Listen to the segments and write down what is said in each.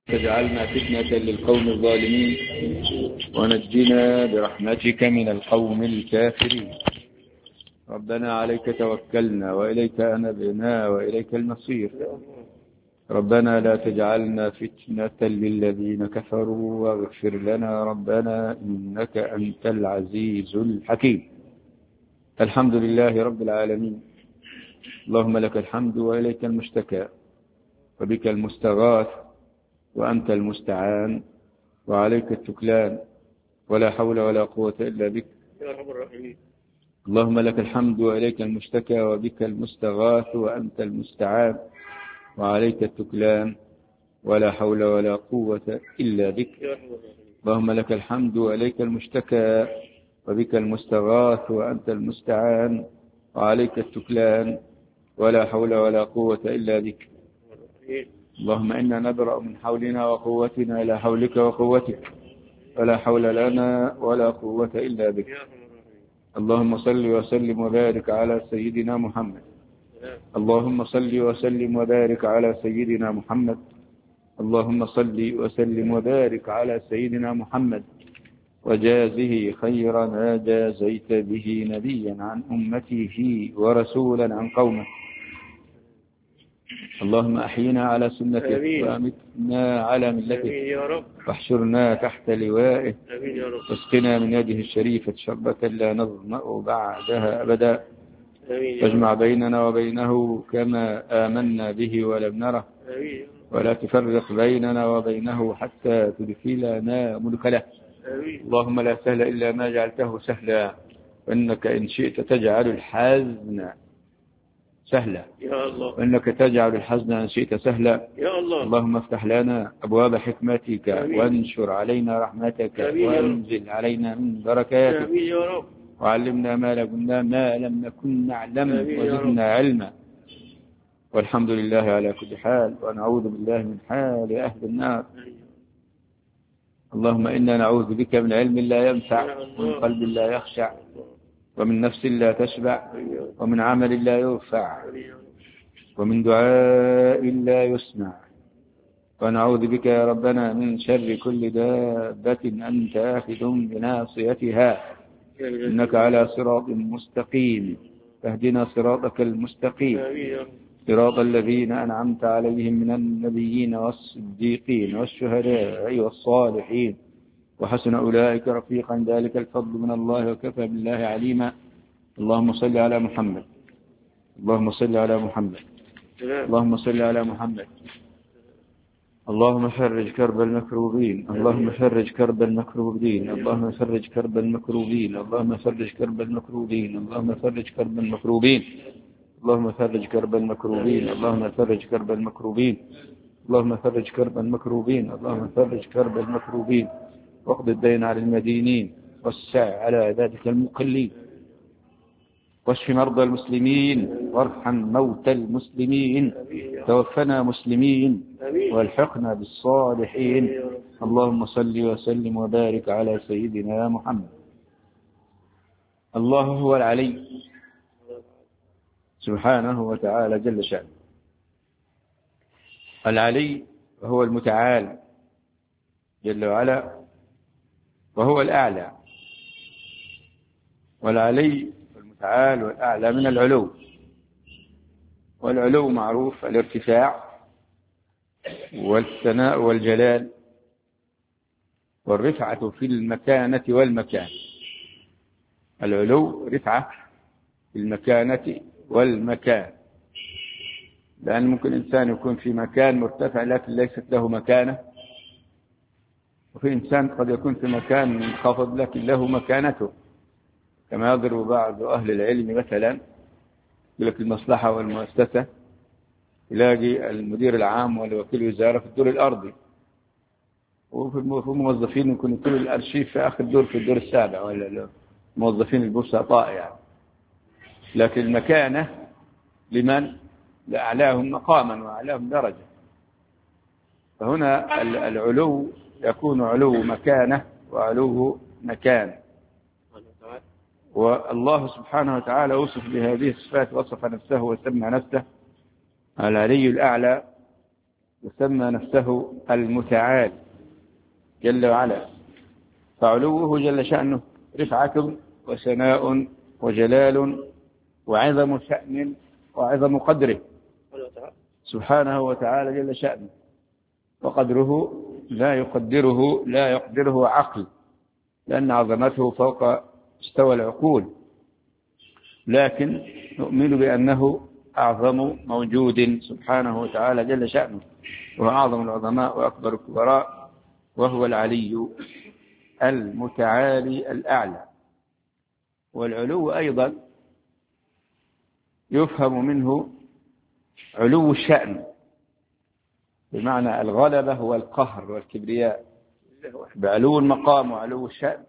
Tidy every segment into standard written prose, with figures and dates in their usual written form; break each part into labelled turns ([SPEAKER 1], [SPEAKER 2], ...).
[SPEAKER 1] تجعلنا فتنة للقوم الظالمين ونجنا برحمتك من القوم الكافرين. ربنا عليك توكلنا وإليك أنبنا وإليك المصير. ربنا لا تجعلنا فتنة للذين كفروا واغفر لنا ربنا إنك أنت العزيز الحكيم. الحمد لله رب العالمين. اللهم لك الحمد وإليك المشتكى وبك المستغاث وأنت المستعان وعليك التكلان ولا حول ولا قوة إلا بك يا رب الراحمين. اللهم لك الحمد وإليك المشتكى وبك المستغاث وأنت المستعان وعليك التكلان ولا حول ولا قوة إلا بك. اللهم لك الحمد وإليك المشتكى وبك المستغاث وأنت المستعان وعليك التكلان ولا حول ولا قوة إلا بك. اللهم إنا نبرأ من حولنا وقوتنا إلى حولك وقوتك ولا حول لنا ولا قوة إلا بك. اللهم صل وسلم وبارك على سيدنا محمد. اللهم صل وسلم وبارك على سيدنا محمد. اللهم صل وسلم وبارك على سيدنا محمد وجازه خير ما جازيت به نبيا عن أمته ورسولا عن قومه. اللهم أحينا على سنته وأمتنا على ملته واحشرنا تحت لوائه واسقنا من يده الشريفة شربة لا نظمأ بعدها أبدا. واجمع بيننا وبينه كما آمنا به ولم نره ولا تفرق بيننا وبينه حتى تدخلنا مدخله. اللهم لا سهل إلا ما جعلته سهلا وإنك إن شئت تجعل الحزن سهلا يا الله وإنك تجعل الحزن إن شئت سهلا يا الله. اللهم افتح لنا أبواب حكمتك وانشر علينا رحمتك وانزل علينا من بركاتك وعلمنا ما لم نكن نعلم وزدنا علما. والحمد لله على كل حال ونعوذ بالله من حال أهل النار. اللهم إنا نعوذ بك من علم لا ينفع ومن قلب لا يخشع ومن نفس لا تشبع ومن عمل لا يرفع ومن دعاء لا يسمع. ونعوذ بك يا ربنا من شر كل دابة أنت آخذ بناصيتها إنك على صراط مستقيم. فاهدنا صراطك المستقيم صراط الذين أنعمت عليهم من النبيين والصديقين والشهداء والصالحين وحسن أولئك رفيقا. ذلك الفضل من الله وكفى بالله عليما. اللهم صل على محمد. اللهم صل على محمد. اللهم صل على محمد. اللهم فرج كرب المكروبين. اللهم فرج كرب المكروبين. اللهم فرج كرب المكروبين. اللهم فرج كرب المكروبين. اللهم فرج كرب المكروبين. اللهم فرج كرب المكروبين. اللهم فرج كرب المكروبين. اللهم فرج كرب المكروبين. اللهم فرج كرب المكروبين. واقض الدين على المدينين والسع على عبادك المقلين واشف مرضى المسلمين وارحم موتى المسلمين. توفنا مسلمين والحقنا بالصالحين. اللهم صل وسلم وبارك على سيدنا محمد. الله هو العلي سبحانه وتعالى جل شأنه. العلي هو المتعال جل وعلا وهو الأعلى. والعلي والمتعال والأعلى من العلو. والعلو معروف الارتفاع والثناء والجلال والرفعة في المكانة والمكان. العلو رفعة في المكانة والمكان، لأن ممكن إنسان يكون في مكان مرتفع لكن ليست له مكانة، وفي إنسان قد يكون في مكان منخفض لكن له مكانته، كما يضرب بعض أهل العلم مثلا يقول لك المصلحة والمؤسسة يلاقي المدير العام والوكيل الوزارة في الدور الأرضي، وفي موظفين يكون يكون الأرشيف في آخر دور في الدور السابع، ولا موظفين البسطاء يعني. لكن المكانة لمن لأعلاهم مقاما وأعلاهم درجة. فهنا العلو يكون علو مكانة وعلو مكان. والله سبحانه وتعالى وصف بهذه الصفات، وصف نفسه وسمى نفسه العلي الأعلى وسمى نفسه المتعال جل وعلا، فعلوه جل شأنه رفعة وسناء وجلال وعظم شأن وعظم قدره سبحانه وتعالى جل شأنه، وقدره لا يقدره عقل، لأن عظمته فوق مستوى العقول، لكن نؤمن بأنه أعظم موجود سبحانه وتعالى جل شأنه، وهو أعظم العظماء وأكبر الكبراء، وهو العلي المتعالي الأعلى. والعلو أيضا يفهم منه علو الشأن، بمعنى الغلبة والقهر والكبرياء، بعلو المقام وعلو الشأن،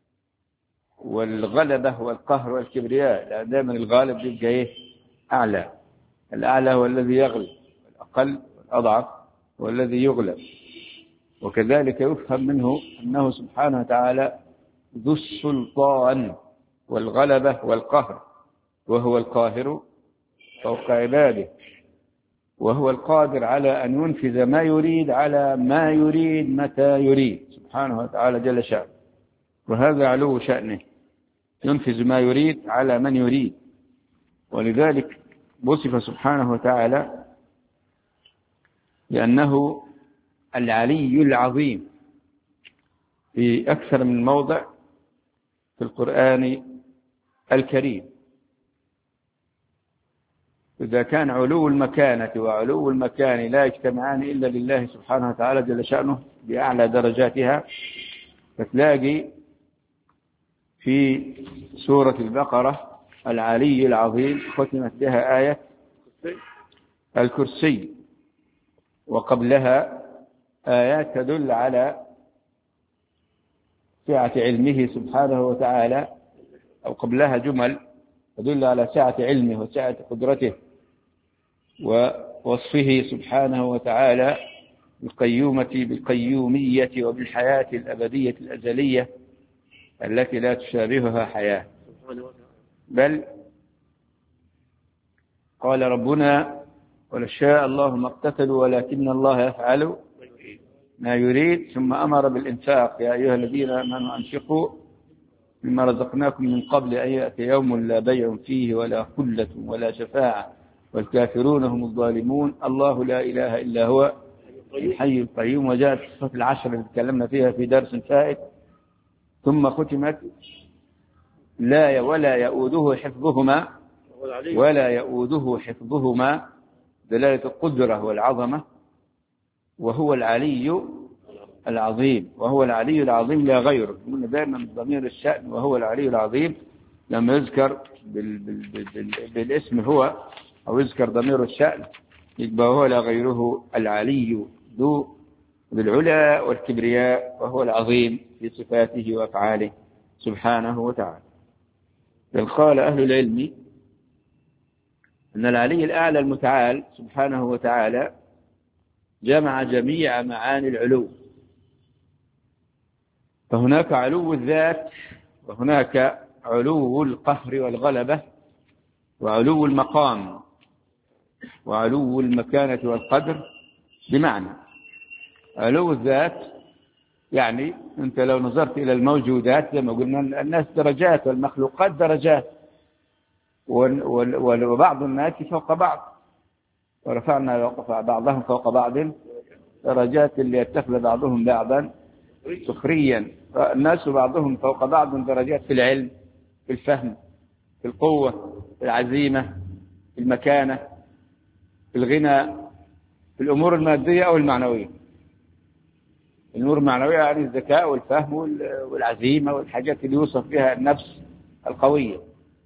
[SPEAKER 1] والغلبة والقهر والكبرياء، لأن دائما الغالب يبقى إيه؟ أعلى. الأعلى هو الذي يغلب، والأقل والأضعف هو الذي يغلب. وكذلك يفهم منه أنه سبحانه وتعالى ذو السلطان والغلبة والقهر، وهو القاهر فوق عباده، وهو القادر على أن ينفذ ما يريد على ما يريد متى يريد سبحانه وتعالى جل شأنه، وهذا علو شأنه، ينفذ ما يريد على من يريد. ولذلك وصف سبحانه وتعالى لأنه العلي العظيم في أكثر من موضع في القرآن الكريم. إذا كان علو المكانة وعلو المكان لا يجتمعان إلا لله سبحانه وتعالى جل شأنه بأعلى درجاتها، فتلاقي في سورة البقرة العلي العظيم ختمت بها آية الكرسي، وقبلها آيات تدل على سعة علمه سبحانه وتعالى، أو قبلها جمل تدل على سعة علمه وسعة قدرته ووصفه سبحانه وتعالى بالقيومية وبالحياة الأبدية الأزلية التي لا تشابهها حياة. بل قال ربنا ولو شاء الله ما اقتتلوا ولكن الله يفعل ما يريد، ثم أمر بالإنفاق يا أيها الذين آمنوا أنفقوا مما رزقناكم من قبل أن يأتي يوم لا بيع فيه ولا خلة ولا شفاعة والكافرون هم الظالمون. الله لا إله إلا هو الحي القيوم. وجاءت الصفات العشر اللي تكلمنا فيها في درس فائت، ثم ختمت لا ولا يؤوده حفظهما دلالة القدرة والعظمة، وهو العلي العظيم. وهو العلي العظيم لا غيره. قلنا دائما ضمير الشأن وهو العلي العظيم لما يذكر بالاسم هو، أو يذكر ضمير الشأن، يبقى هو لا غيره العلي ذو بالعلا والكبرياء، وهو العظيم في صفاته وأفعاله سبحانه وتعالى. بل قال أهل العلم أن العلي الأعلى المتعال سبحانه وتعالى جمع جميع معاني العلو، فهناك علو الذات، وهناك علو القهر والغلبة، وعلو المقام، وعلو المكانة والقدر. بمعنى علو الذات يعني أنت لو نظرت إلى الموجودات زي ما قلنا الناس درجات والمخلوقات درجات، وبعض الناس فوق بعض، ورفعنا بعضهم فوق بعض درجات اللي يتخذ بعضهم بعضا سخريا. الناس بعضهم فوق بعض درجات في العلم، في الفهم، في القوة، في العزيمة، في المكانة، في الغنى، في الأمور المادية أو المعنوية. الأمور المعنوية يعني الذكاء والفهم والعزيمة والحاجات اللي يوصف بها النفس القوية،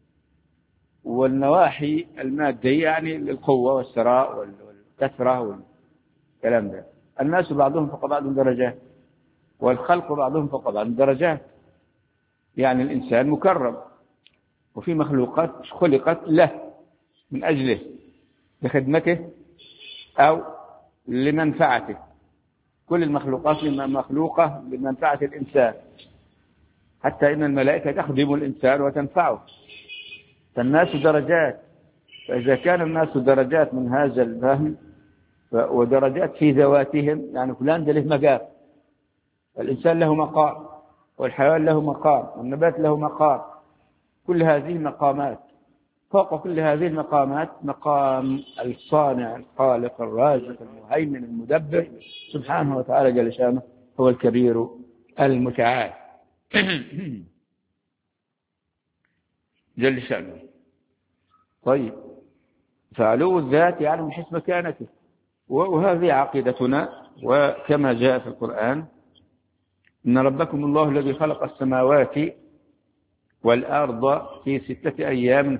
[SPEAKER 1] والنواحي المادية يعني القوة والثراء والكثرة والكلام ده. الناس بعضهم فوق بعض درجات، والخلق بعضهم فوق بعض درجات. يعني الإنسان مكرم، وفي مخلوقات خلقت له من أجله لخدمته أو لمنفعته. كل المخلوقات مخلوقة لمنفعة الإنسان، حتى إن الملائكة تخدم الإنسان وتنفعه. فالناس درجات، فإذا كان الناس درجات من هذا الفهم ودرجات في ذواتهم، يعني فلان ده له مقام، الإنسان له مقام، والحيوان له مقام، والنبات له مقام. كل هذه مقامات. فوق كل هذه المقامات مقام الصانع الخالق الرازق المهيمن المدبر سبحانه وتعالى جل شانه، هو الكبير المتعال جل شانه. طيب، فعلو الذات يعني من حيث مكانته، وهذه عقيدتنا. وكما جاء في القرآن: إن ربكم الله الذي خلق السماوات والأرض في 6 أيام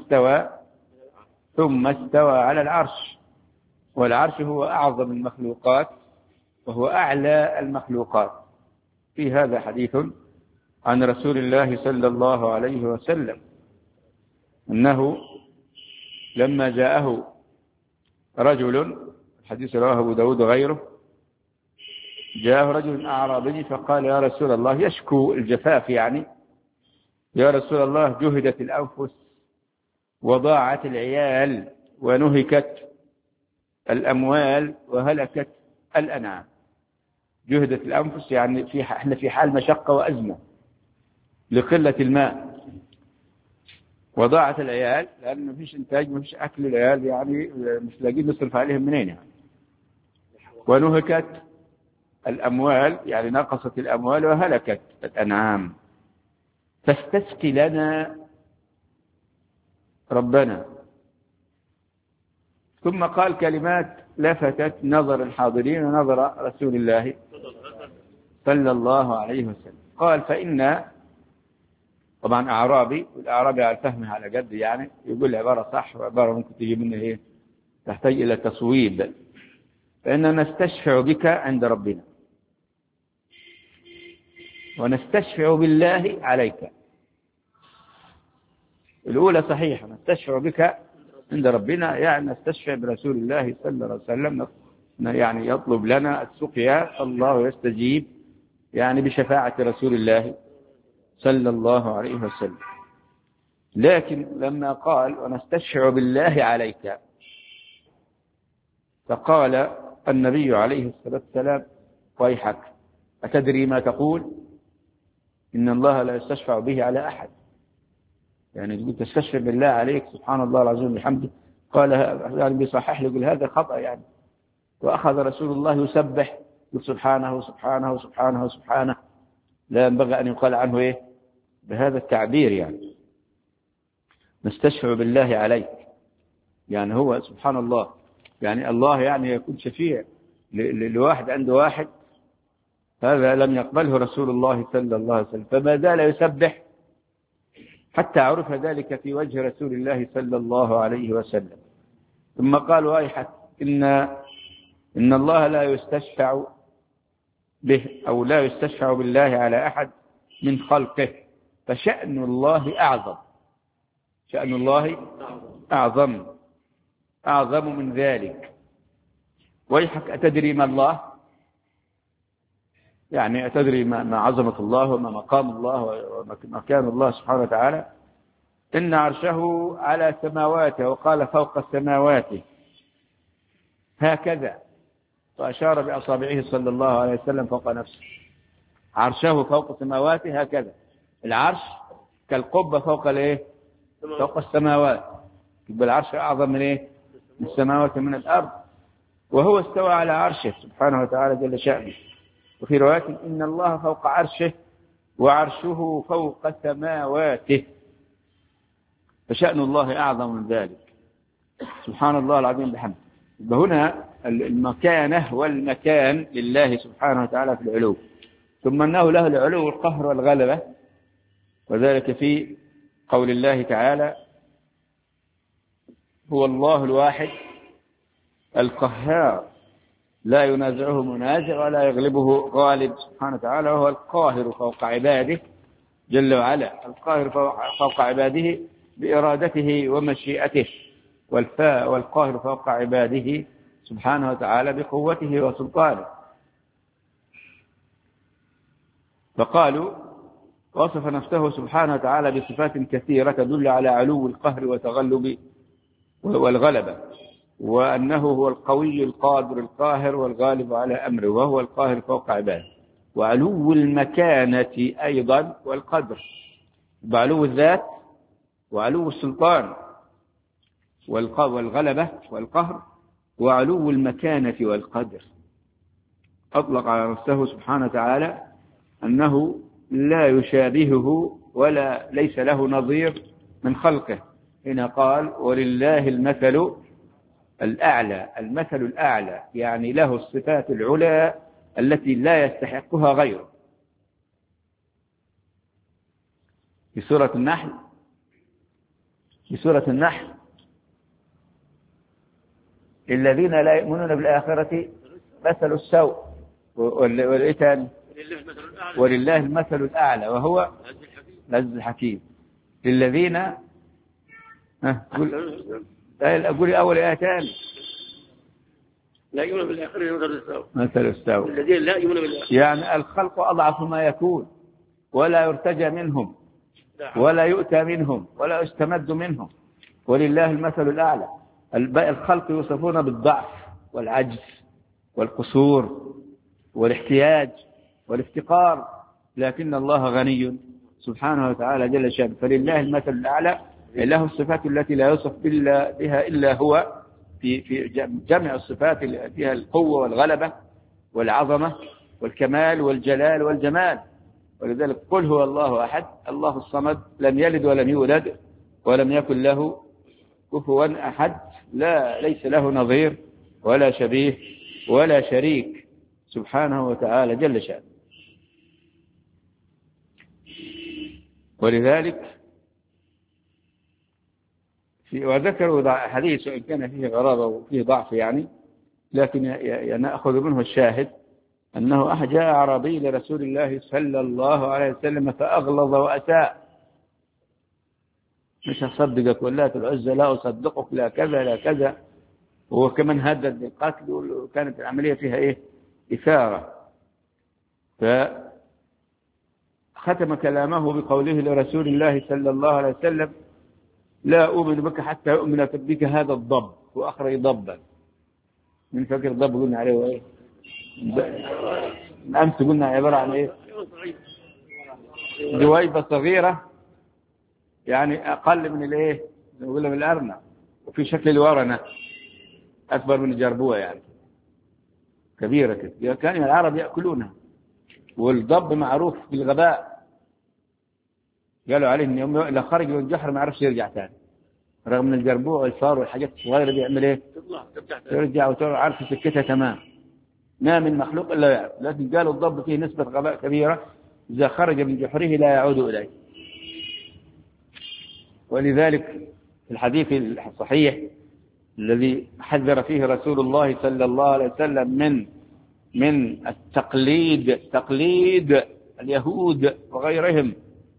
[SPEAKER 1] ثم استوى على العرش. والعرش هو أعظم المخلوقات وهو أعلى المخلوقات. في هذا حديث عن رسول الله صلى الله عليه وسلم أنه لما جاءه رجل، الحديث رواه أبو داود وغيره، جاءه رجل أعرابي فقال: يا رسول الله، يشكو الجفاف يعني، يا رسول الله، جهدت الأنفس وضاعت العيال ونهكت الأموال وهلكت الأنعام. جهدت الأنفس يعني احنا في حال مشقة وأزمة لقلة الماء، وضاعت العيال لأن ما فيش إنتاج، ما فيش أكل العيال، يعني مش لاقين نصرف عليهم منين يعني. ونهكت الأموال يعني نقصت الأموال وهلكت الأنعام. فاستسقي لنا ربنا. ثم قال كلمات لفتت نظر الحاضرين ونظر رسول الله صلى الله عليه وسلم. قال: فإن، طبعا أعرابي، والأعرابي على فهمه على قد يعني يقول عبارة صح وعبارة ممكن تجي منه إيه تحتاج إلى تصويب. فإننا نستشفع بك عند ربنا ونستشفع بالله عليك. الأولى صحيحة، نستشفع بك عند ربنا يعني نستشفع برسول الله صلى الله عليه وسلم، يعني يطلب لنا السقيا الله يستجيب يعني بشفاعة رسول الله صلى الله عليه وسلم. لكن لما قال ونستشفع بالله عليك، فقال النبي عليه الصلاة والسلام: ويحك، أتدري ما تقول؟ إن الله لا يستشفع به على أحد. يعني تقول تستشفع بالله عليك، سبحان الله العظيم بحمده. قال يعني بيصحح له، يقول هذا خطأ يعني. وأخذ رسول الله يسبح، يقول سبحانه سبحانه سبحانه سبحانه، لا ينبغي أن يقال عنه إيه بهذا التعبير. يعني نستشفع بالله عليك، يعني هو سبحان الله، يعني الله يعني يكون شفيع لواحد عند واحد، هذا لم يقبله رسول الله صلى الله عليه وسلم. فما زال يسبح حتى عرف ذلك في وجه رسول الله صلى الله عليه وسلم. ثم قال: ويحك، إن الله لا يستشفع به أو لا يستشفع بالله على أحد من خلقه، فشأن الله أعظم. شأن الله أعظم من ذلك. ويحك، أتدري ما الله؟ يعني أتدري ما عظمة الله وما مقام الله ومكان الله سبحانه وتعالى؟ إن عرشه على سماواته، وقال فوق السماوات هكذا، وأشار بأصابعه صلى الله عليه وسلم فوق نفسه. عرشه فوق سماواته هكذا. العرش كالقبة فوق الايه؟ فوق السماوات. يبقى العرش أعظم من ايه؟ من السماوات من الأرض. وهو استوى على عرشه سبحانه وتعالى جل شأنه. وفي رواية: إن الله فوق عرشه وعرشه فوق سماواته، فشأن الله أعظم من ذلك. سبحان الله العظيم بحمده. هنا المكانة والمكان لله سبحانه وتعالى في العلو، ثم أنه له العلو والقهر والغلبة، وذلك في قول الله تعالى: هو الله الواحد القهار لا ينازعه منازع ولا يغلبه غالب سبحانه وتعالى، وهو القاهر فوق عباده جل وعلا. القاهر فوق عباده بإرادته ومشيئته، والقاهر فوق عباده سبحانه وتعالى بقوته وسلطانه. فقالوا وصف نفسه سبحانه وتعالى بصفات كثيرة تدل على علو القهر وتغلب والغلبة. وأنه هو القوي القادر القاهر والغالب على أمره، وهو القاهر فوق عباده. وعلو المكانة أيضا والقدر، بعلو الذات وعلو السلطان والغلبة والقهر، وعلو المكانة والقدر. أطلق على نفسه سبحانه وتعالى أنه لا يشابهه ولا ليس له نظير من خلقه، هنا قال ولله المثل الأعلى. المثل الأعلى يعني له الصفات العلى التي لا يستحقها غيره. في سورة النحل الذين لا يؤمنون بالآخرة مثل السوء، والإيه تاني؟ ولله المثل الأعلى وهو العزيز الحكيم. للذين أقول أول آية تاني
[SPEAKER 2] لا يؤمن بالآخرة
[SPEAKER 1] مثل السوء.
[SPEAKER 2] الذين لا يؤمنون بالآخرة
[SPEAKER 1] يعني الخلق أضعف ما يكون، ولا يرتجى منهم ولا يؤتى منهم ولا يستمد منهم، ولله المثل الأعلى. الخلق يوصفون بالضعف والعجز والقصور والاحتياج والافتقار، لكن الله غني سبحانه وتعالى جل شأنه. فلله المثل الأعلى، له الصفات التي لا يوصف بها إلا هو، في جمع الصفات اللي فيها القوة والغلبة والعظمة والكمال والجلال والجمال. ولذلك قل هو الله أحد الله الصمد لم يلد ولم يولد ولم يكن له كفوا أحد، ليس له نظير ولا شبيه ولا شريك سبحانه وتعالى جل شأنه. ولذلك وذكروا حديث وإن كان فيه غرابة وفيه ضعف يعني، لكن نأخذ منه الشاهد أنه جاء أعرابي لرسول الله صلى الله عليه وسلم فأغلظ وأساء، مش أصدقك ولا العزة لا أصدقك لا كذا لا كذا، وهو كمان هدد بالقتل، وكانت العملية فيها إثارة. فختم كلامه بقوله لرسول الله صلى الله عليه وسلم لا أؤمن بك حتى يؤمن بك هذا الضب، وأخرج ضبا. من فكر الضب قلنا عليه إيه؟ أمس قلنا عبارة عن إيه؟ دويبة صغيرة، يعني أقل من الإيه؟ نقول من الأرنب، وفي شكل الورنة أكبر من الجربوة، يعني كبيرة كده. كان العرب يأكلونها، والضب معروف بالغباء، قالوا عليه إن يوم إذا خرج من الجحر ما عرفش يرجع ثاني، رغم من الجربوع والفار والحاجات الصغيرة بيعمل إيه؟ يرجع وعارف سكتها تمام، ما من مخلوق إلا يعرف. لكن قالوا الضب فيه نسبة غباء كبيرة، إذا خرج من جحره لا يعود إليه. ولذلك في الحديث الصحيح الذي حذر فيه رسول الله صلى الله عليه وسلم من تقليد اليهود وغيرهم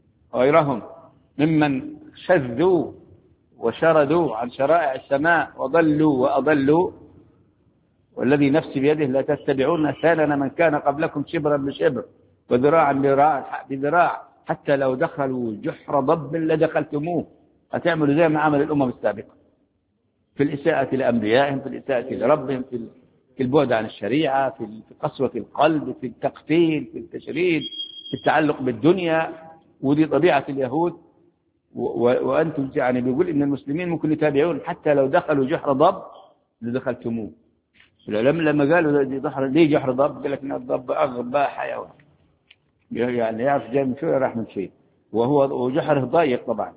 [SPEAKER 1] ممن شذوا وشردوا عن شرائع السماء وضلوا وأضلوا، والذي نفسي بيده لا تتبعون سنن من كان قبلكم شبرا بشبر وذراعا بذراع حتى لو دخلوا جحر ضب لدخلتموه. هتعملوا زي ما عمل الأمم السابقة في الإساءة لأنبيائهم، في الإساءة لربهم، في البعد عن الشريعة، في قسوة القلب، في التقتيل، في التشريد، في التعلق بالدنيا. ودي طبيعة اليهود. وأنتم يعني بيقول إن المسلمين ممكن يتابعون حتى لو دخلوا جحر ضب لدخلتموه. لما قالوا ليه جحر ضب؟ قال لك إن الضب أغبى حيوان، يعني يعرف جاي من شوية راح من شيء، وجحره ضيق طبعا.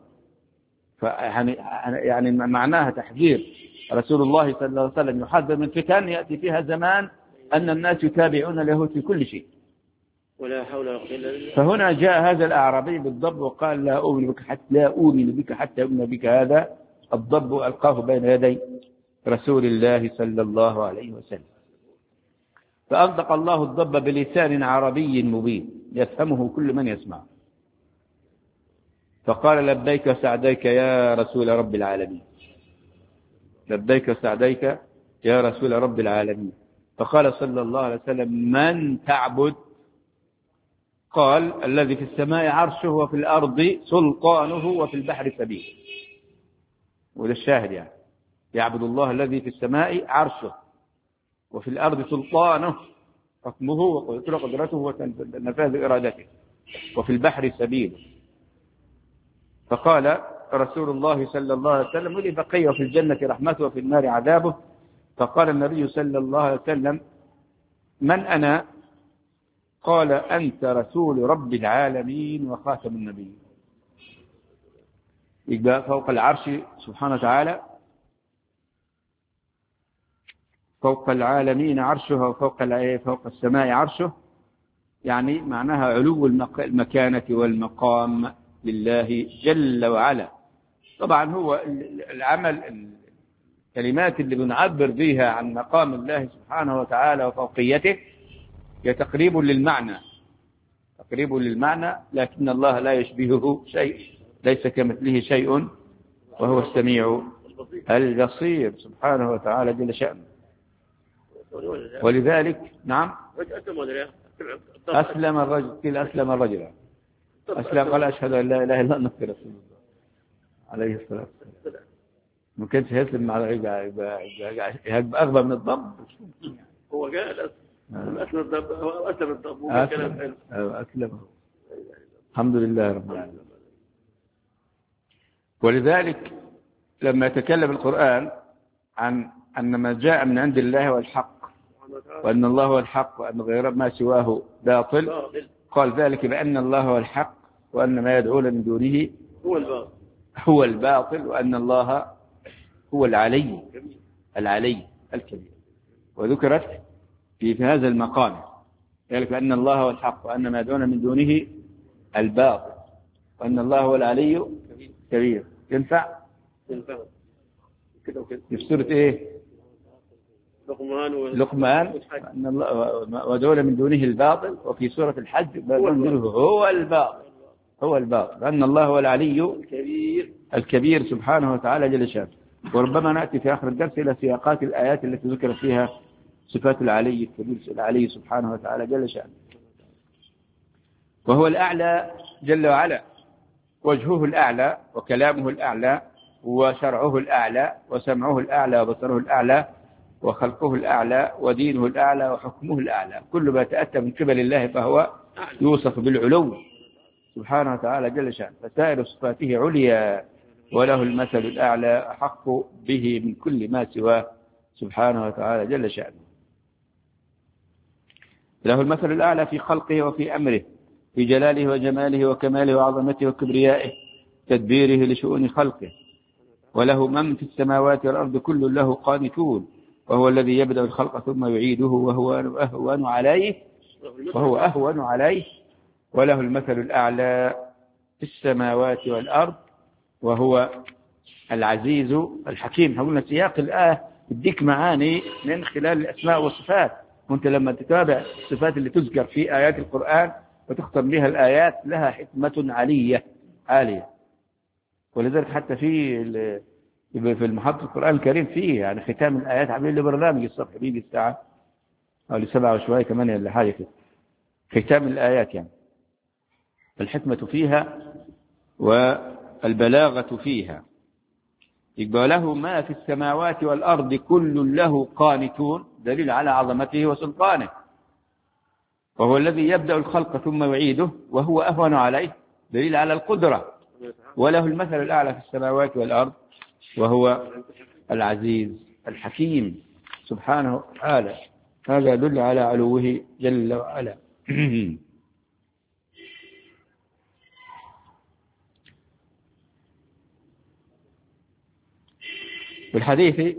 [SPEAKER 1] يعني معناها تحذير. رسول الله صلى الله عليه وسلم يحذر من فتن يأتي فيها زمان أن الناس يتابعون اليهود في كل شيء،
[SPEAKER 2] ولا حول ولا قوة إلا بالله.
[SPEAKER 1] فهنا جاء هذا الأعرابي بالضب وقال لا أؤمن بك حتى يؤمن بك هذا الضب، ألقاه بين يدي رسول الله صلى الله عليه وسلم. فأنطق الله الضب بلسان عربي مبين يفهمه كل من يسمعه، فقال لبيك وسعديك يا رسول رب العالمين، لبيك وسعديك يا رسول رب العالمين. فقال صلى الله عليه وسلم من تعبد؟ قال الذي في السماء عرشه وفي الأرض سلطانه وفي البحر سبيل. وده الشاهد يعني يعبد الله الذي في السماء عرشه وفي الأرض سلطانه حكمه وقدرته قدرته ونفاذ إرادته وفي البحر سبيله. فقال رسول الله صلى الله عليه وسلم ولي بقي وفي الجنة رحمته وفي النار عذابه. فقال النبي صلى الله عليه وسلم من أنا؟ قال أنت رسول رب العالمين وخاتم النبيين. يبقى فوق العرش سبحانه وتعالى، فوق العالمين عرشه فوق السماء عرشه، يعني معناها علو المكانة والمقام لله جل وعلا. طبعا هو العمل الكلمات اللي بنعبر بها عن مقام الله سبحانه وتعالى وفوقيته هي تقريب للمعنى، لكن الله لا يشبهه شيء، ليس كمثله شيء وهو السميع البصير سبحانه وتعالى جل شأنه. ولذلك نعم أسلم الرجل قال أشهد أن لا إله إلا الله رسول الله عليه الصلاة والسلام. ما كانش هيسلم مع يبقى أغبى من الضب.
[SPEAKER 2] هو قال أسلم الضب
[SPEAKER 1] أسلم. الحمد لله رب العالمين. ولذلك لما يتكلم القرآن عن أن ما جاء من عند الله هو الحق وأن الله هو الحق وأن غير ما سواه باطل، قال ذلك بأن الله هو الحق وأن ما يدعون من دونه هو الباطل وأن الله هو العلي الكبير. وذكرت في هذا المقام ذلك بأن الله هو الحق وأن ما يدعون من دونه الباطل وأن الله هو العلي الكبير. ينفع في سورة إيه؟ لقمان أن الله ودعون من دونه الباطل، وفي سورة الحج هو الباطل أن الله هو العلي الكبير سبحانه وتعالى جل شأنه. وربما نأتي في آخر الدرس إلى سياقات الآيات التي ذكر فيها صفات العلي الكبير العلي سبحانه وتعالى جل شأنه. وهو الأعلى جل وعلا، وجهه الأعلى وكلامه الأعلى وشرعه الأعلى وسمعه الأعلى وبصره الأعلى وخلقه الأعلى ودينه الأعلى وحكمه الأعلى. كل ما تأتى من قبل الله فهو يوصف بالعلو سبحانه وتعالى جل شأنه. فسائر صفاته عليا وله المثل الأعلى أحق به من كل ما سواه سبحانه وتعالى جل شأنه. له المثل الأعلى في خلقه وفي أمره، في جلاله وجماله وكماله وعظمته وكبريائه، تدبيره لشؤون خلقه. وله من في السماوات والأرض كل له قانتون، وهو الذي يبدأ الخلق ثم يعيده وهو أهون عليه وله المثل الأعلى في السماوات والأرض وهو العزيز الحكيم. قلنا سياق الآية يديك معاني من خلال الأسماء والصفات، وانت لما تتابع الصفات اللي تذكر في آيات القرآن وتختم بها الآيات لها حكمة عالية. ولذلك حتى في المحطة القرآن الكريم فيه يعني ختام الآيات عاملين له برنامج الصبح بيجي الساعة أو لسبعة وشوية كمان ولا حاجة كده، ختام الآيات يعني. الحكمة فيها والبلاغة فيها. يبقى له ما في السماوات والأرض كل له قانتون، دليل على عظمته وسلطانه. وهو الذي يبدأ الخلق ثم يعيده وهو أهون عليه، دليل على القدرة. وله المثل الأعلى في السماوات والأرض وهو العزيز الحكيم سبحانه وتعالى. هذا يدل على علوه جل وعلا. في الحديث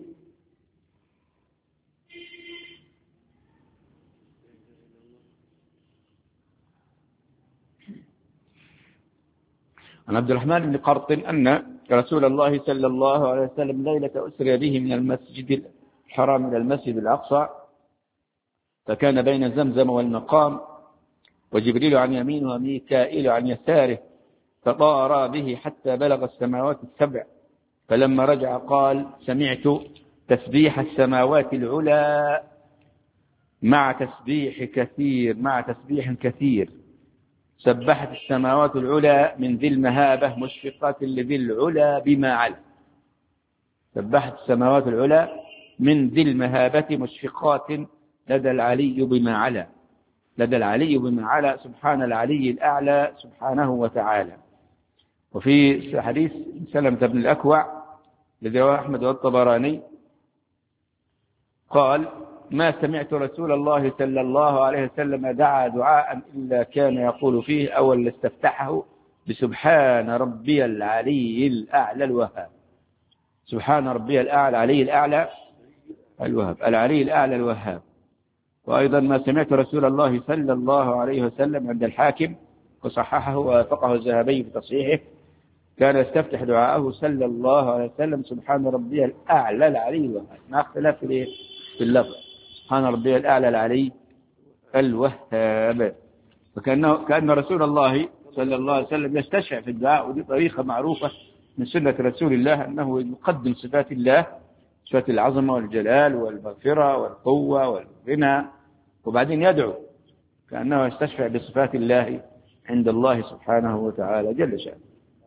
[SPEAKER 1] عن عبد الرحمن بن قرط أن رسول الله صلى الله عليه وسلم ليلة أسري به من المسجد الحرام إلى المسجد الأقصى، فكان بين زمزم والمقام، وجبريل عن يمينه وميكائيل عن يساره، فطارا به حتى بلغ السماوات السبع. فلما رجع قال: سمعت تسبيح السماوات العلى مع تسبيح كثير سبحت السماوات العلى من ذي المهابة مشفقات لذي العلا بما علا. سبحت السماوات العلى من ذي المهابة مشفقات لدى العلي بما علا. لدى العلي بما علا، سبحان العلي الأعلى سبحانه وتعالى. وفي حديث سلمة بن الأكوع الذي رواه أحمد والطبراني قال: ما سمعت رسول الله صلى الله عليه وسلم دعا دعاء إلا كان يقول فيه أول استفتحه بسبحان ربي العلي الأعلى الوهاب. سبحان ربي الأعلى العلي الأعلى الوهاب، العلي الأعلى الوهاب. وأيضا ما سمعت رسول الله صلى الله عليه وسلم عند الحاكم وصححه ووافقه الذهبي في تصحيحه كان يستفتح دعاءه صلى الله عليه وسلم سبحان ربي الأعلى العلي الوهاب، ما اختلاف في اللفظ، سبحان ربي الأعلى العلي الوهاب. كأن رسول الله صلى الله عليه وسلم يستشفع في الدعاء، ودي طريقة معروفة من سنة رسول الله أنه يقدم صفات الله، صفات العظمة والجلال والمغفرة والقوة والغنى، وبعدين يدعو كأنه يستشفع بصفات الله عند الله سبحانه وتعالى جل شأنه.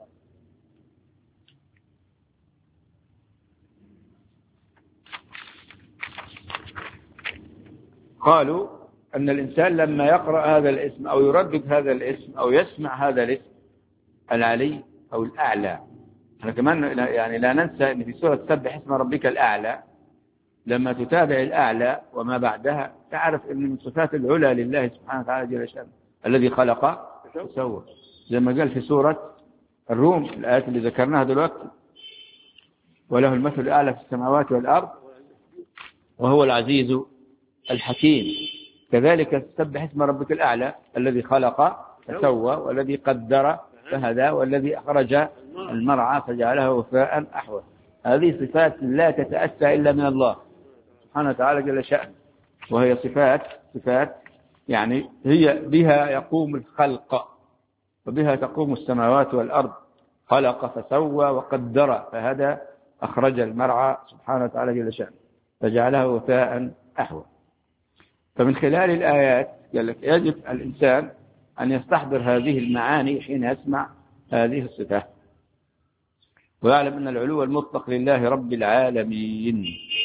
[SPEAKER 1] قالوا أن الإنسان لما يقرأ هذا الاسم أو يردد هذا الاسم أو يسمع هذا الاسم العلي أو الأعلى، احنا كمان يعني لا ننسى أن في سورة سبح اسم ربك الأعلى لما تتابع الأعلى وما بعدها تعرف أن من صفات العلا لله سبحانه وتعالى جل شأنه الذي خلق وسوى، زي ما قال في سورة الروم الآيات اللي ذكرناها دلوقتي: وله المثل الأعلى في السماوات والأرض وهو العزيز الحكيم. كذلك سبح اسم ربك الأعلى الذي خلق فسوى والذي قدر فهدى والذي أخرج المرعى فجعله وفاء أحوى. هذه صفات لا تتأتى إلا من الله سبحانه وتعالى جل شأنه، وهي صفات يعني هي بها يقوم الخلق وبها تقوم السماوات والأرض. خلق فسوى وقدر فهدى أخرج المرعى سبحانه وتعالى جل شأنه فجعله وفاء أحوى. فمن خلال الآيات قال لك يجب الإنسان أن يستحضر هذه المعاني حين يسمع هذه الصفات، ويعلم أن العلو المطلق لله رب العالمين.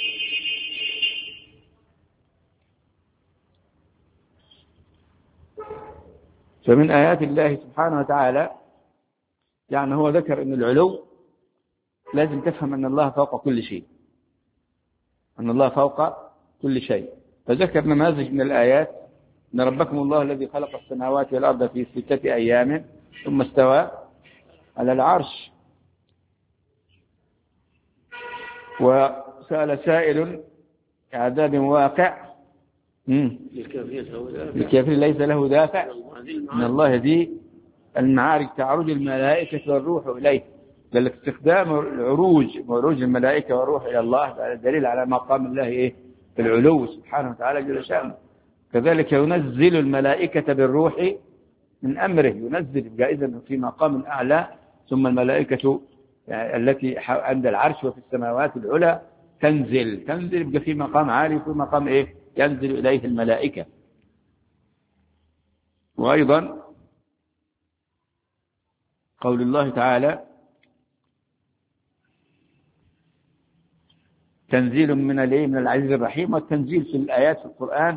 [SPEAKER 1] فمن آيات الله سبحانه وتعالى يعني هو ذكر أن العلو لازم تفهم أن الله فوق كل شيء، أن الله فوق كل شيء. فذكر نماذج من الآيات: إن ربكم الله الذي خلق السماوات والأرض في 6 أيام ثم استوى على العرش. وسأل سائل عذاب واقع للكافر ليس له دافع من الله ذي المعارج تعرج الملائكة والروح إليه. قال لك استخدام عروج الملائكة والروح إلى الله دليل على مقام الله في العلو سبحانه وتعالى جل شأنه. كذلك ينزل الملائكة بالروح من أمره، ينزل جائزا في مقام أعلى، ثم الملائكة التي عند العرش وفي السماوات العلى تنزل يبقى في مقام عالي وفي مقام ينزل إليه الملائكة. وأيضا قول الله تعالى: تنزيل من العزيز الرحيم. والتنزيل في الآيات في القرآن: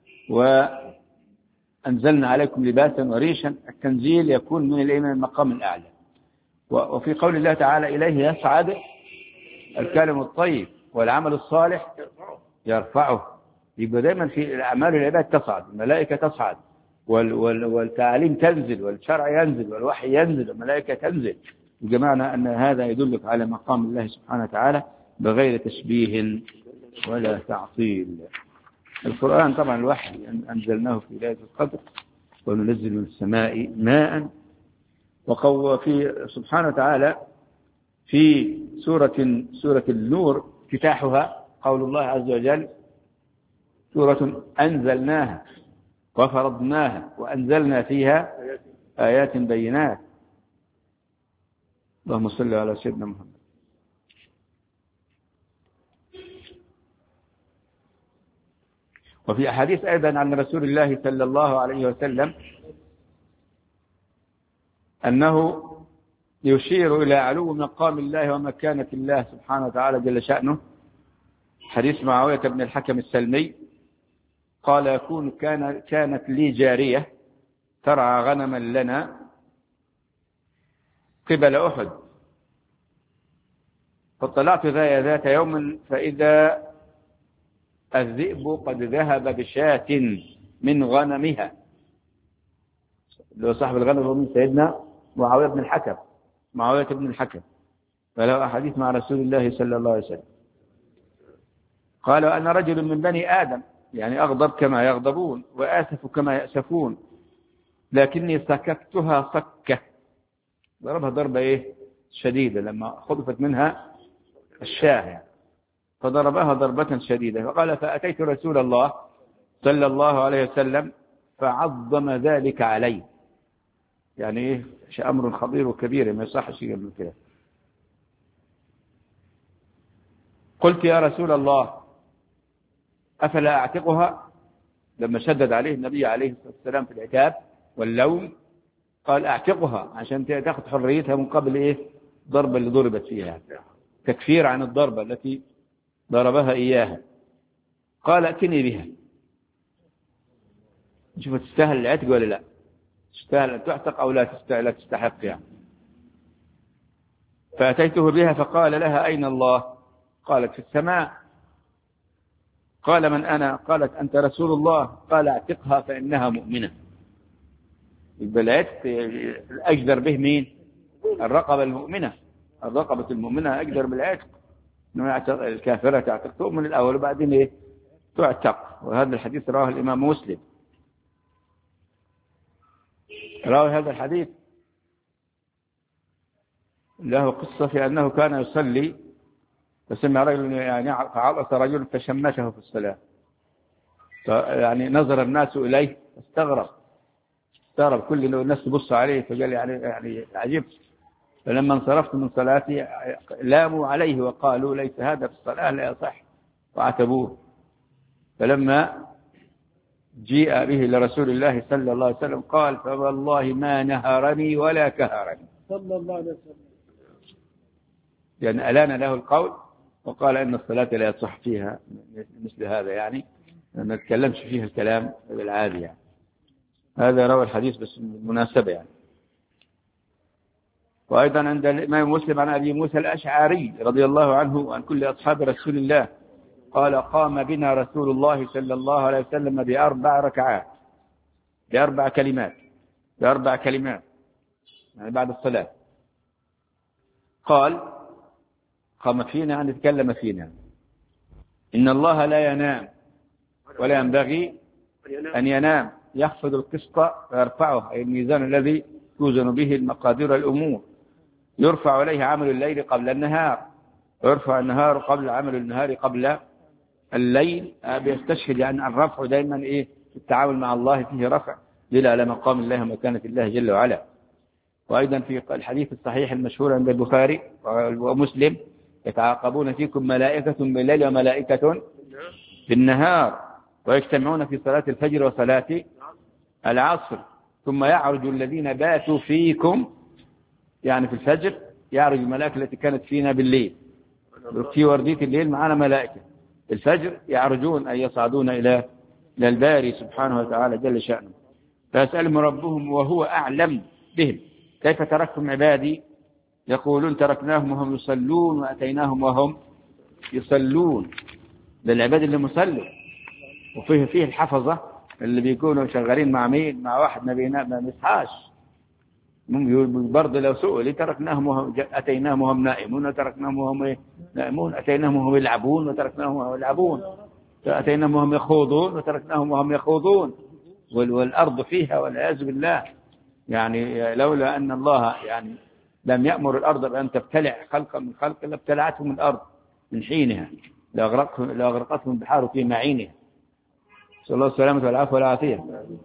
[SPEAKER 1] وأنزلنا عليكم لباسا وريشا. التنزيل يكون من المقام الأعلى. وفي قول الله تعالى: إليه يصعد الكلم الطيب والعمل الصالح يرفعه. يبقى دائما في الأعمال العباد تصعد، الملائكة تصعد، والتعاليم تنزل، والشرع ينزل، والوحي ينزل، والملائكة تنزل. وجمعنا أن هذا يدلك على مقام الله سبحانه وتعالى بغير تشبيه ولا تعطيل. القرآن طبعا الوحي أنزلناه في ليلة القدر وننزل من السماء ماء. وفي سبحانه وتعالى في سورة النور افتتاحها قول الله عز وجل: سورة أنزلناها وفرضناها وأنزلنا فيها آيات بينات. اللهم صل على سيدنا محمد. وفي أحاديث أيضا عن رسول الله صلى الله عليه وسلم أنه يشير إلى علو مقام الله ومكانة الله سبحانه وتعالى جل شأنه. حديث معاوية بن الحكم السلمي قال كانت لي جارية ترعى غنما لنا قبل أحد، فاطلعت ذات يوم فإذا الذئب قد ذهب بشاة من غنمها، اللي هو صاحب الغنم هو من سيدنا معاوية بن الحكم، فله أحاديث مع رسول الله صلى الله عليه وسلم. قال أنا رجل من بني آدم، يعني أغضب كما يغضبون وآسف كما يأسفون، لكني سككتها سكة، ضربها ضربة شديدة لما خطفت منها الشاة يعني، فضربها ضربة شديدة. فقال فأتيت رسول الله صلى الله عليه وسلم فعظم ذلك علي، يعني أمر خطير وكبير ما يصحش قبل كده. قلت يا رسول الله أفلا أعتقها؟ لما شدد عليه النبي عليه الصلاة والسلام في العتاب واللوم قال أعتقها عشان تأخذ حريتها مقابل ضربة اللي ضربت فيها، تكفير عن الضربة التي ضربها إياها. قال ائتني بها، شوف تستاهل العتق ولا لا، تستاهل أن تعتق أو لا تستحق يعني. فأتيته بها فقال لها أين الله؟ قالت في السماء. قال من أنا؟ قالت أنت رسول الله. قال اعتقها فإنها مؤمنة. يبقى العتق أجدر به مين؟ الرقبة المؤمنة. الرقبة المؤمنة أجدر بالعتق، الكافرة تعتق تؤمن الأول وبعدين تعتق. وهذا الحديث رواه الإمام مسلم، راوي هذا الحديث له قصة في أنه كان يصلي فسمع رجل يعني فعطس رجل فشمته في الصلاة، يعني نظر الناس إليه استغرب كل الناس تبص عليه، فقال يعني عجبت. فلما انصرفت من صلاتي لاموا عليه وقالوا ليس هذا في الصلاة لا يصح وعتبوه. فلما جيء به لرسول الله صلى الله عليه وسلم قال فوالله ما نهرني ولا كهرني
[SPEAKER 2] صلى الله عليه وسلم،
[SPEAKER 1] يعني ألان له القول وقال إن الصلاة لا يصح فيها مثل هذا، يعني ما نتكلمش فيها الكلام العادي يعني. هذا روى الحديث بس بالمناسبة يعني. وأيضا عند الإمام مسلم عن أبي موسى الأشعري رضي الله عنه وعن كل أصحاب رسول الله قال قام بنا رسول الله صلى الله عليه وسلم بأربع ركعات بأربع كلمات يعني بعد الصلاة. قال قام فينا أن يتكلم فينا إن الله لا ينام ولا ينبغي أن ينام، يخفض القسط ويرفعه، أي الميزان الذي توزن به المقادير الأمور، يرفع عليه عمل الليل قبل النهار ويرفع النهار قبل عمل النهار قبل الليل. بيستشهد يعني الرفع دائما في التعامل مع الله فيه رفع دل على مقام الله ومكانة الله جل وعلا. وأيضا في الحديث الصحيح المشهور عند البخاري ومسلم يتعاقبون فيكم ملائكة بالليل وملائكة بالنهار ويجتمعون في صلاة الفجر وصلاة العصر، ثم يعرج الذين باتوا فيكم، يعني في الفجر يعرج الملائكة التي كانت فينا بالليل، في وردية الليل معنا ملائكة، الفجر يعرجون أي يصعدون إلى الباري سبحانه وتعالى جل شأنه، فيسألهم ربهم وهو أعلم بهم كيف تركتم عبادي؟ يقولون تركناهم وهم يصلون وأتيناهم وهم يصلون. للعباد اللي مصلوا، وفيه الحفظة اللي بيكونوا شغالين مع مين؟ مع واحد ما بيصحاش برضه. لو سئل تركناهم وهم أتيناهم وهم نائمون وتركناهم وهم نائمون، أتيناهم وهم يلعبون وتركناهم وهم يلعبون، أتيناهم وهم يخوضون وتركناهم وهم يخوضون، والأرض فيها والعياذ بالله. يعني لولا أن الله يعني لم يأمر الأرض بأن تبتلع خلقا من خلق لابتلعتهم الأرض من حينها، لأغرقتهم البحار في معينها. صلى الله السلامة والعافية والعافية.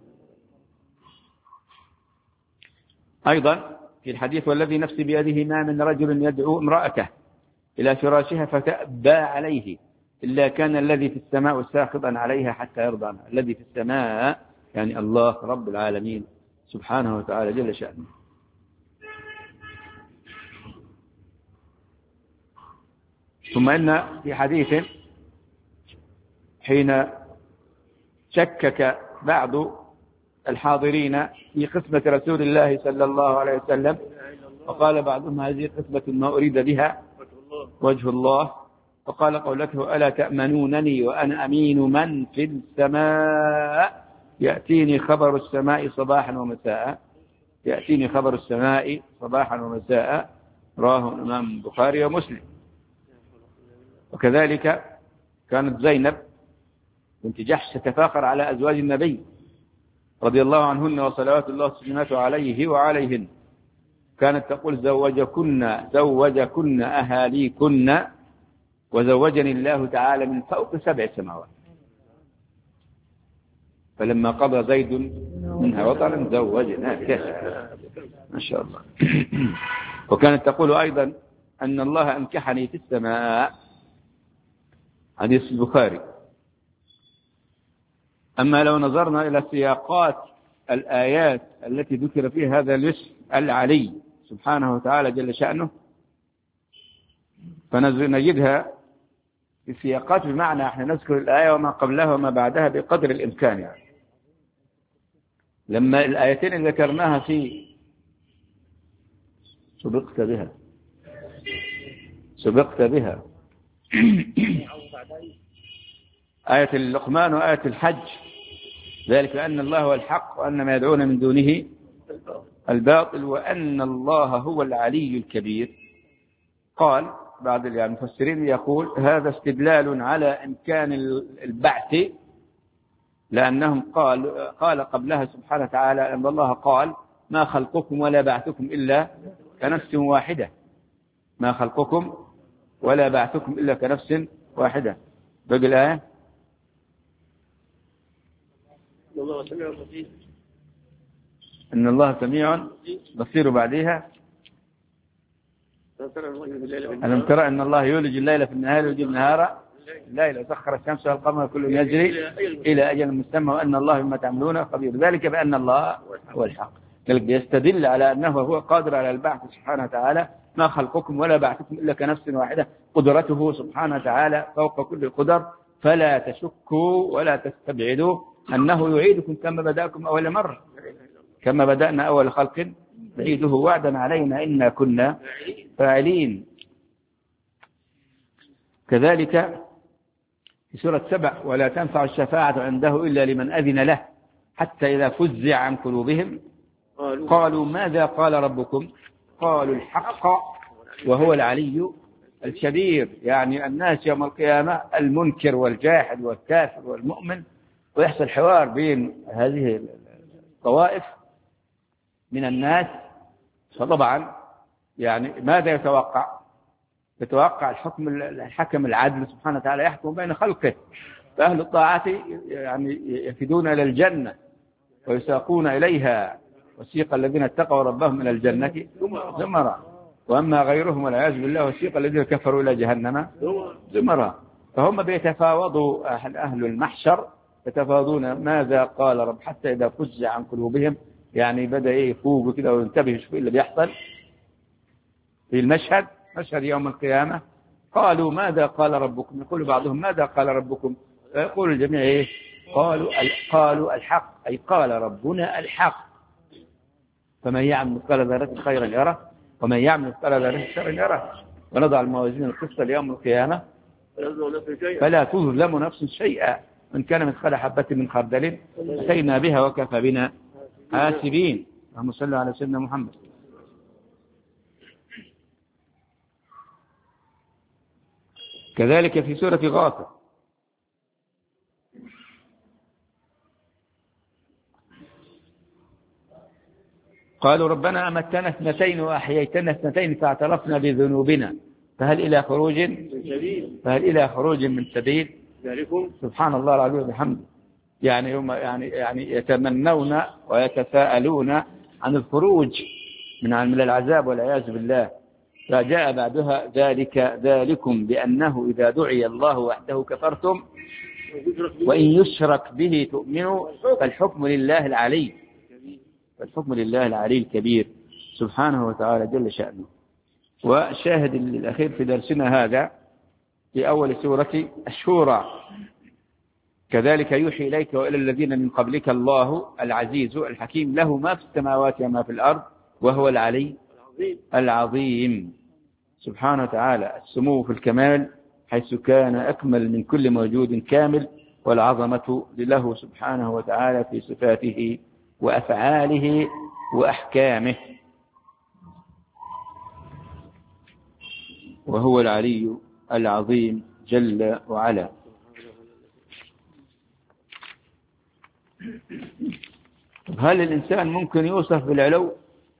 [SPEAKER 1] أيضا في الحديث والذي نفسي بيده ما من رجل يدعو امرأته إلى فراشها فتأبى عليه إلا كان الذي في السماء ساخطا عليها حتى يرضى عنها. الذي في السماء يعني الله رب العالمين سبحانه وتعالى جل شأنه. ثم إن في حديث حين شكك بعض الحاضرين في قسمة رسول الله صلى الله عليه وسلم، وقال بعضهم هذه قسمة ما أريد بها وجه الله، فقال قولته ألا تأمنونني وأنا أمين من في السماء يأتيني خبر السماء صباحا ومساء، يأتيني خبر السماء صباحا ومساء، رواه الإمام البخاري ومسلم. وكذلك كانت زينب بنت جحش تتفاخر على أزواج النبي رضي الله عنهن وصلوات الله وسلامته عليه وعليهن، كانت تقول زوجكن أهاليكن وزوجني الله تعالى من فوق 7 سماوات، فلما قضى زيد منها وطرا زوجنا ما شاء الله. وكانت تقول أيضا أن الله أنكحني في السماء، حديث البخاري. أما لو نظرنا إلى سياقات الآيات التي ذكر فيها هذا الاسم العلي سبحانه وتعالى جل شأنه، فنجدها في سياقات، بمعنى احنا نذكر الآية وما قبلها وما بعدها بقدر الإمكان. يعني لما الآيتين اللي ذكرناها في سبقت بها آية اللقمان وآية الحج، ذلك أن الله هو الحق وأن ما يدعون من دونه الباطل وأن الله هو العلي الكبير. قال بعض المفسرين يقول هذا استدلال على إمكان البعث، لأنهم قال قبلها سبحانه وتعالى أن الله قال ما خلقكم ولا بعثكم إلا كنفس واحدة، ما خلقكم ولا بعثكم إلا كنفس واحدة. بقي الآية إن الله سميع بصير، بعدها ألم ترى أن الله يولج الليل في النهار ويولج النهار الليل وسخر الشمس والقمر كل يجري إلى أجل مسمى وأن الله بما تعملون خبير، ذلك بأن الله هو الحق. يستدل على أنه هو قادر على البعث سبحانه وتعالى، ما خلقكم ولا بعثكم إلا كنفس واحدة، قدرته سبحانه وتعالى فوق كل قدر، فلا تشكوا ولا تستبعدوا أنه يعيدكم كما بدأكم أول مرة، كما بدأنا أول خلق نعيده وعدا علينا إنا كنا فاعلين. كذلك في سورة 7 ولا تنفع الشفاعة عنده إلا لمن أذن له حتى إذا فزع عن قلوبهم قالوا ماذا قال ربكم قالوا الحق وهو العلي الكبير. يعني الناس يوم القيامة المنكر والجاحد والكافر والمؤمن، ويحصل حوار بين هذه الطوائف من الناس. فطبعا يعني ماذا يتوقع الحكم العادل سبحانه وتعالى يحكم بين خلقه، فأهل الطاعات يعني يفدون إلى الجنة ويساقون إليها، وسيق الذين اتقوا ربهم إلى الجنة زمرا، وأما غيرهم والعياذ بالله وسيق الذين كفروا إلى جهنم زمرا. فهم بيتفاوضوا أهل المحشر، يتفاوضون ماذا قال رب حتى إذا فزع عن قلوبهم، يعني بدأ يفوقوا كده وينتبهوا شوفوا اللي بيحصل في المشهد، مشهد يوم القيامة. قالوا ماذا قال ربكم، يقول بعضهم ماذا قال ربكم، فيقول الجميع قالوا الحق، أي قال ربنا الحق، فمن يعمل مثقال ذرة خيرا يره ومن يعمل مثقال ذرة شرا يره ونضع الموازين القسط ليوم القيامة فلا تظلم نفس شيئا من كان مثقال حبة من خردل أتينا بها وكفى بنا حاسبين. اللهم صل على سيدنا محمد. كذلك في سورة غافر قالوا ربنا أمتنا 2 وأحييتنا 2 فاعترفنا بذنوبنا فهل إلى خروج من سبيل. سبحان الله العظيم وبحمده. يعني هم يعني يتمنون ويتساءلون عن الخروج من العذاب والعياذ بالله. فجاء بعدها ذلكم بأنه إذا دعي الله وحده كفرتم وإن يشرك به تؤمنوا فالحكم لله العلي، فالحكم لله العلي الكبير سبحانه وتعالى جل شأنه. والشاهد الأخير في درسنا هذا في أول سورة الشورى. كذلك يوحي إليك وإلى الذين من قبلك الله العزيز الحكيم له ما في السماوات وما في الأرض وهو العلي العظيم سبحانه وتعالى. السمو في الكمال حيث كان أكمل من كل موجود كامل، والعظمة له سبحانه وتعالى في صفاته وأفعاله وأحكامه، وهو العلي العظيم جل وعلا. هل الإنسان ممكن يوصف بالعلو؟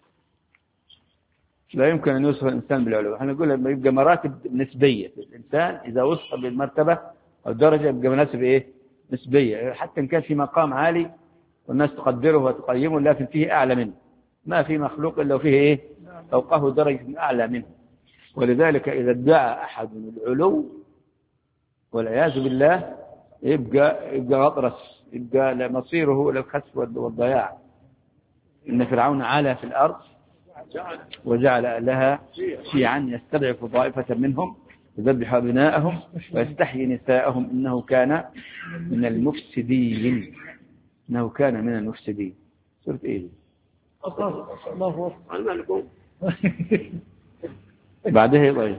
[SPEAKER 1] لا يمكن أن يوصف الإنسان بالعلو. احنا نقول لما يبقى مراتب نسبية في الإنسان، إذا وصف بالمرتبة أو الدرجة يبقى مناسب إيه؟ نسبية، حتى إن كان في مقام عالي والناس تقدره وتقيمه، لكن فيه أعلى منه. ما في مخلوق إلا وفيه إيه؟ فوقه درجة أعلى منه. ولذلك إذا ادعى أحد العلو والعياذ بالله يبقى غطرس، يبقى مصيره إلى الخسف والضياع. إن فرعون علا في الأرض وجعل لها شيعا يستضعف طائفة منهم يذبح أبناءهم ويستحيي نساءهم إنه كان من المفسدين. إنه كان من المفسدين. سورة إيه؟
[SPEAKER 2] الله أكبر.
[SPEAKER 1] بعدها طيب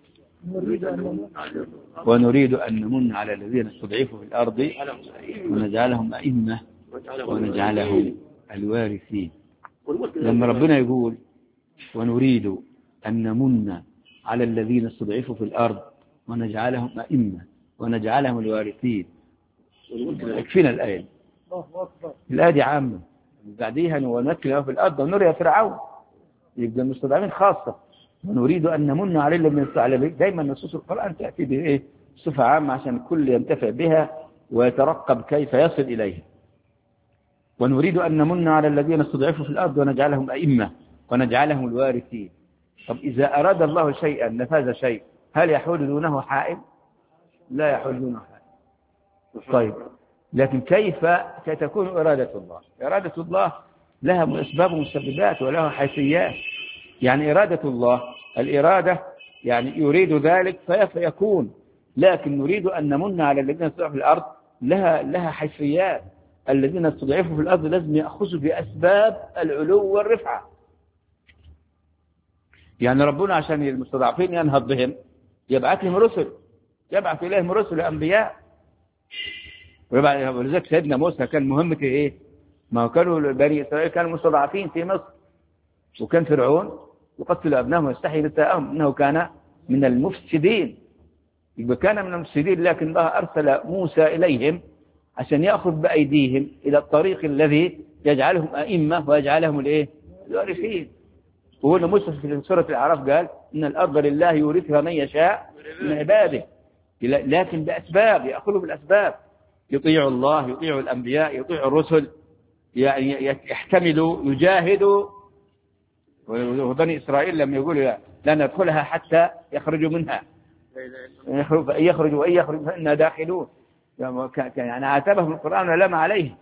[SPEAKER 1] ونريد أن نمن على الذين استضعفوا في الأرض ونجعلهم أئمة ونجعلهم الوارثين. لما ربنا يقول ونريد أن نمن على الذين استضعفوا في الأرض ونجعلهم أئمة ونجعلهم الوارثين، يكفينا الآية. الآية دي عامة، بعديها ونمكن في الأرض ونري فرعون، يبقى المستضعفين خاصة. ونريد أن نمن على الذين استضعفوا. دايما نصوص القرآن تأتي بإيه؟ صفة عامة عشان الكل ينتفع بها ويترقب كيف يصل إليها. ونريد أن نمن على الذين استضعفوا في الأرض ونجعلهم أئمة ونجعلهم الوارثين. طب إذا أراد الله شيئا نفذ شيء، هل يحول دونه حائل؟ لا يحول دونه حائل. طيب لكن كيف تكون إرادة الله؟ إرادة الله لها أسباب ومسببات ولها حيثيات. يعني إرادة الله الإرادة يعني يريد ذلك فيكون، لكن نريد أن نمن على الذين استضعفوا في الأرض لها حيثيات. الذين استضعفوا في الأرض لازم يأخذوا بأسباب العلو والرفعة. يعني ربنا عشان المستضعفين ينهض بهم يبعث لهم رسل، يبعث إليهم رسل أنبياء. ولذلك سيدنا موسى كان مهمته إيه؟ ما كانوا بني إسرائيل كانوا مستضعفين في مصر، وكان فرعون يقتل أبنائهم ويستحيي نساءهم إنه كان من المفسدين. يبقى كان من المفسدين، لكن الله أرسل موسى إليهم عشان يأخذ بأيديهم إلى الطريق الذي يجعلهم أئمة ويجعلهم الإيه؟ الوارثين. وهنا موسى في سورة الأعراف قال إن الأرض لله يورثها من يشاء من عباده، لكن بأسباب، يأخذوا بالأسباب. يطيع الله، يطيع الأنبياء، يطيع الرسل، يعني يحتملوا، يجاهدوا. وبني إسرائيل لم يقولوا لا ندخلها حتى يخرجوا منها، يخرجوا وإن يخرجوا فإنا داخلون. يعني عاتبهم القرآن ولام عليهم.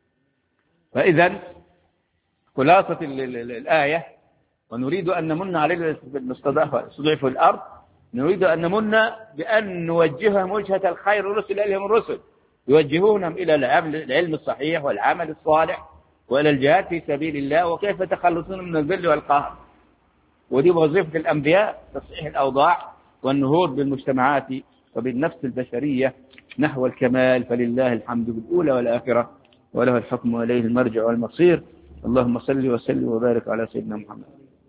[SPEAKER 1] فإذا خلاصة الآية ونريد أن نمن على المستضعفوا الأرض، نريد أن نمن بأن نوجههم وجهة الخير ونرسل إليهم الرسل يوجهونهم إلى العلم الصحيح والعمل الصالح وإلى الجهاد في سبيل الله وكيف يتخلصون من الذل والقهر. ودي وظيفة الأنبياء، تصحيح الأوضاع والنهوض بالمجتمعات وبالنفس البشرية نحو الكمال. فلله الحمد بالأولى والآخرة وله الحكم وإليه المرجع والمصير. اللهم صل وسلم وبارك على سيدنا محمد.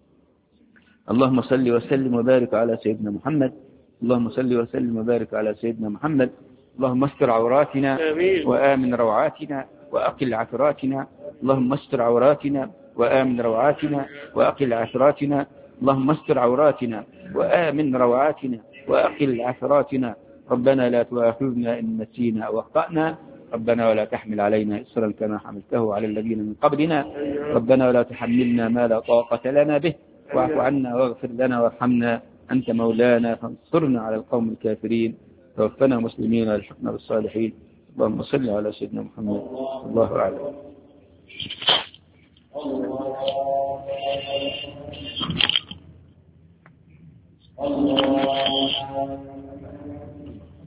[SPEAKER 1] اللهم صل وسلم وبارك على سيدنا محمد. اللهم صل وسلم وبارك على سيدنا محمد. اللهم استر عوراتنا وآمن روعاتنا وأقل عثراتنا. اللهم استر عوراتنا وآمن روعاتنا وأقل عثراتنا. اللهم استر عوراتنا وآمن روعاتنا وأقل عثراتنا. ربنا لا تؤاخذنا إن نسينا أو أخطأنا. ربنا ولا تحمل علينا إصرا كما حملته على الذين من قبلنا. ربنا ولا تحملنا ما لا طاقة لنا به. واعف عنا واغفر لنا وارحمنا أنت مولانا فانصرنا على القوم الكافرين. توفنا مسلمين والحقنا بالصالحين. اللهم صل على سيدنا محمد. الله أعلم. الله